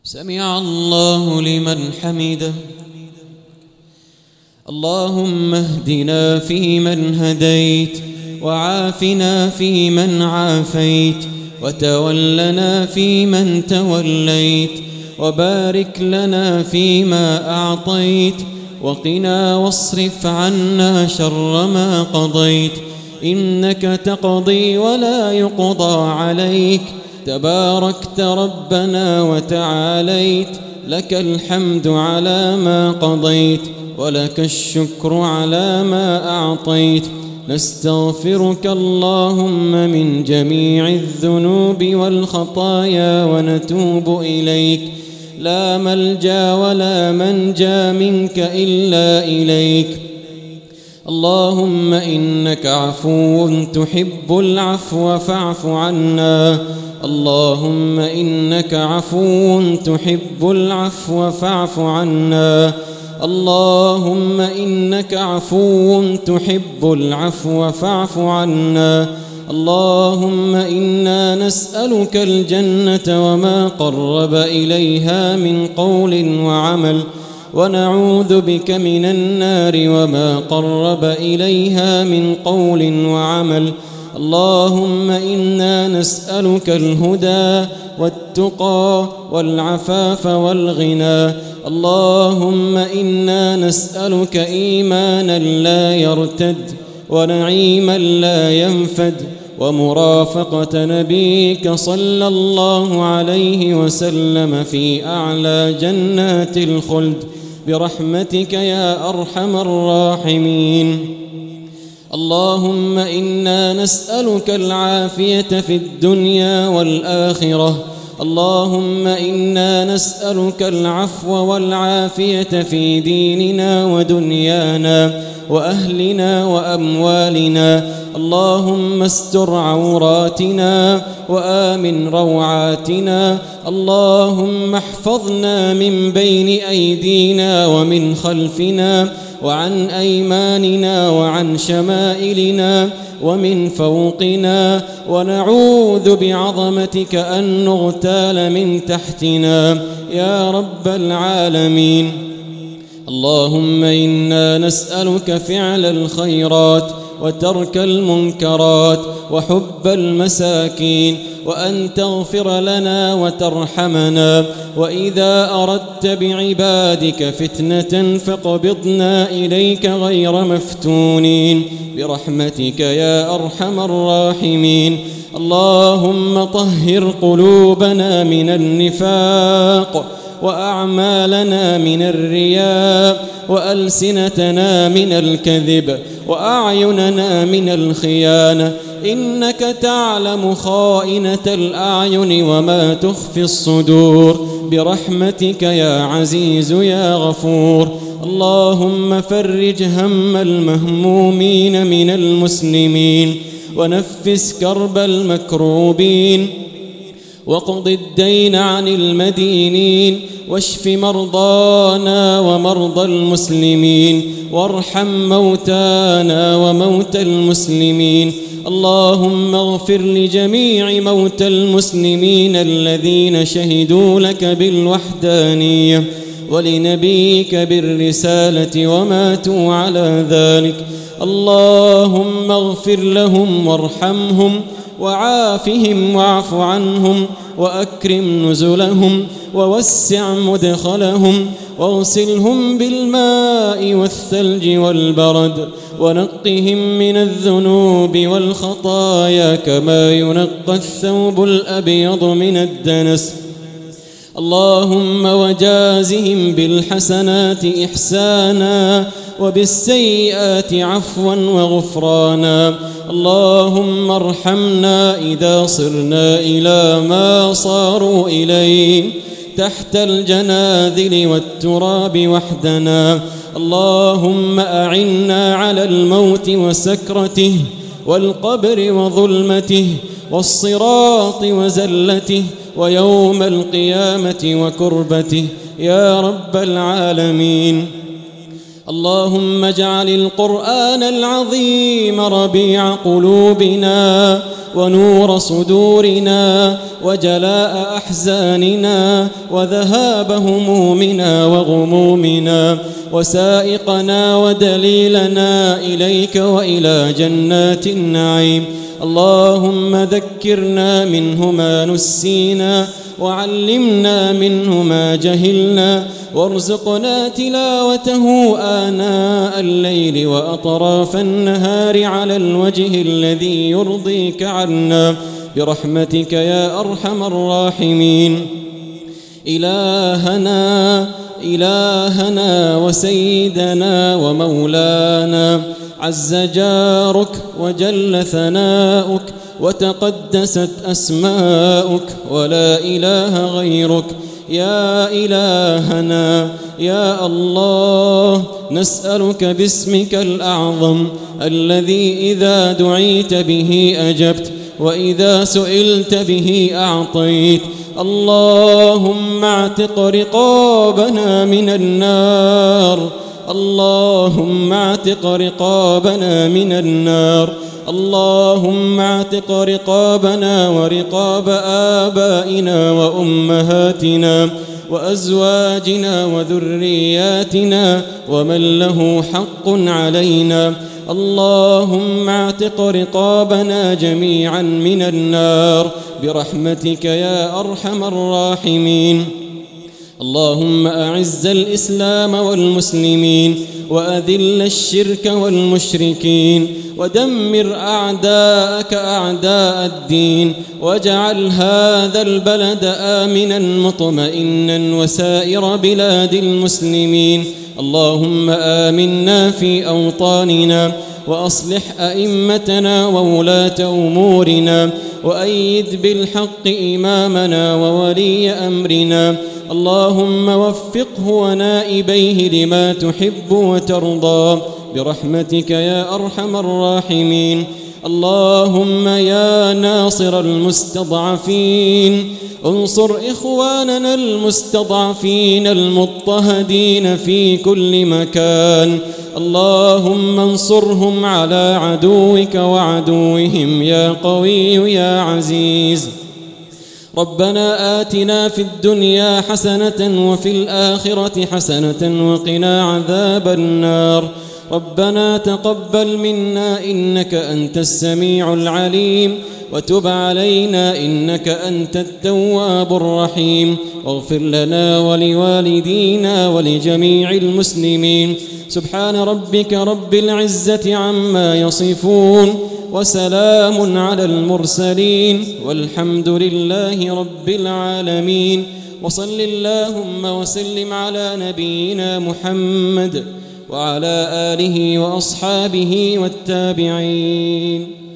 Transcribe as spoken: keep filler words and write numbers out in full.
سمع الله لمن حمده. اللهم اهدنا فيمن هديت، وعافنا فيمن عافيت، وتولنا فيمن توليت، وبارك لنا فيما أعطيت، وقنا واصرف عنا شر ما قضيت. إنك تقضي ولا يقضى عليك، تباركت ربنا وتعاليت. لك الحمد على ما قضيت، ولك الشكر على ما أعطيت. نستغفرك اللهم من جميع الذنوب والخطايا ونتوب إليك. لا ملجأ ولا منجا منك إلا إليك. اللهم إنك عفو تحب العفو فاعف عنا. اللهم إنك عفو تحب العفو فاعف عنا. اللهم إنك عفو تحب العفو فاعف عنا. اللهم إنا نسألك الجنة وما قرب إليها من قول وعمل، ونعوذ بك من النار وما قرب إليها من قول وعمل. اللهم إنا نسألك الهدى والتقى والعفاف والغنى. اللهم إنا نسألك إيمانا لا يرتد، ونعيما لا ينفد، ومرافقة نبيك صلى الله عليه وسلم في أعلى جنات الخلد برحمتك يا أرحم الراحمين. اللهم إنا نسألك العافية في الدنيا والآخرة. اللهم إنا نسألك العفو والعافية في ديننا ودنيانا وأهلنا وأموالنا. اللهم استر عوراتنا وآمن روعاتنا. اللهم احفظنا من بين أيدينا ومن خلفنا وعن أيماننا وعن شمائلنا ومن فوقنا، ونعوذ بعظمتك أن نغتال من تحتنا يا رب العالمين. اللهم إنا نسألك فعل الخيرات وترك المنكرات وحب المساكين، وأن تغفر لنا وترحمنا. وإذا أردت بعبادك فتنة فاقبضنا إليك غير مفتونين برحمتك يا أرحم الراحمين. اللهم طهر قلوبنا من النفاق، وأعمالنا من الرياء، وألسنتنا من الكذب، وأعيننا من الخيانة. إنك تعلم خائنة الأعين وما تخفي الصدور برحمتك يا عزيز يا غفور. اللهم فرج هم المهمومين من المسلمين، ونفس كرب المكروبين، واقض الدين عن المدينين، واشف مرضانا ومرضى المسلمين، وارحم موتانا وموتى المسلمين. اللهم اغفر لجميع موتى المسلمين الذين شهدوا لك بالوحدانية ولنبيك بالرسالة وماتوا على ذلك. اللهم اغفر لهم وارحمهم وعافهم واعف عنهم، وأكرم نزلهم ووسع مدخلهم، واغسلهم بالماء والثلج والبرد، ونقهم من الذنوب والخطايا كما ينقى الثوب الأبيض من الدنس. اللهم وجازهم بالحسنات إحسانا، وبالسيئات عفوا وغفرانا. اللهم ارحمنا إذا صرنا إلى ما صاروا إليه تحت الجناذل والتراب وحدنا. اللهم أعنا على الموت وسكرته، والقبر وظلمته، والصراط وزلته، ويوم القيامة وكربته يا رب العالمين. اللهم اجعل القرآن العظيم ربيع قلوبنا ونور صدورنا وجلاء أحزاننا وذهاب همومنا وغمومنا وسائقنا ودليلنا إليك وإلى جنات النعيم. اللهم ذكرنا منه ما نسينا وعلمنا منه ما جهلنا وارزقنا تلاوته آناء الليل وأطراف النهار على الوجه الذي يرضيك عنا برحمتك يا أرحم الراحمين. إلهنا إلهنا وسيدنا ومولانا، عز جارك وجل ثناؤك وتقدست أسماؤك ولا إله غيرك. يا إلهنا يا الله، نسألك باسمك الأعظم الذي إذا دعيت به أجبت وإذا سئلت به أعطيت. اللهم اعتق رقابنا من النار، اللهم اعتق رقابنا من النار، اللهم اعتق رقابنا ورقاب آبائنا وأمهاتنا وأزواجنا وذرياتنا ومن له حق علينا. اللهم اعتق رقابنا جميعا من النار برحمتك يا أرحم الراحمين. اللهم أعز الإسلام والمسلمين وأذل الشرك والمشركين ودمر أعداءك أعداء الدين، واجعل هذا البلد آمنا مطمئنا وسائر بلاد المسلمين. اللهم آمنا في أوطاننا وأصلح أئمتنا وولاة أمورنا وأيد بالحق إمامنا وولي أمرنا. اللهم وفقه ونائبيه لما تحب وترضى برحمتك يا أرحم الراحمين. اللهم يا ناصر المستضعفين، انصر إخواننا المستضعفين المضطهدين في كل مكان. اللهم انصرهم على عدوك وعدوهم يا قوي يا عزيز. ربنا آتنا في الدنيا حسنة وفي الآخرة حسنة وقنا عذاب النار. ربنا تقبل منا إنك أنت السميع العليم، وتب علينا إنك أنت التواب الرحيم. واغفر لنا ولوالدينا ولجميع المسلمين. سبحان ربك رب العزة عما يصفون، وسلام على المرسلين، والحمد لله رب العالمين. وصل اللهم وسلم على نبينا محمد وعلى آله وأصحابه والتابعين.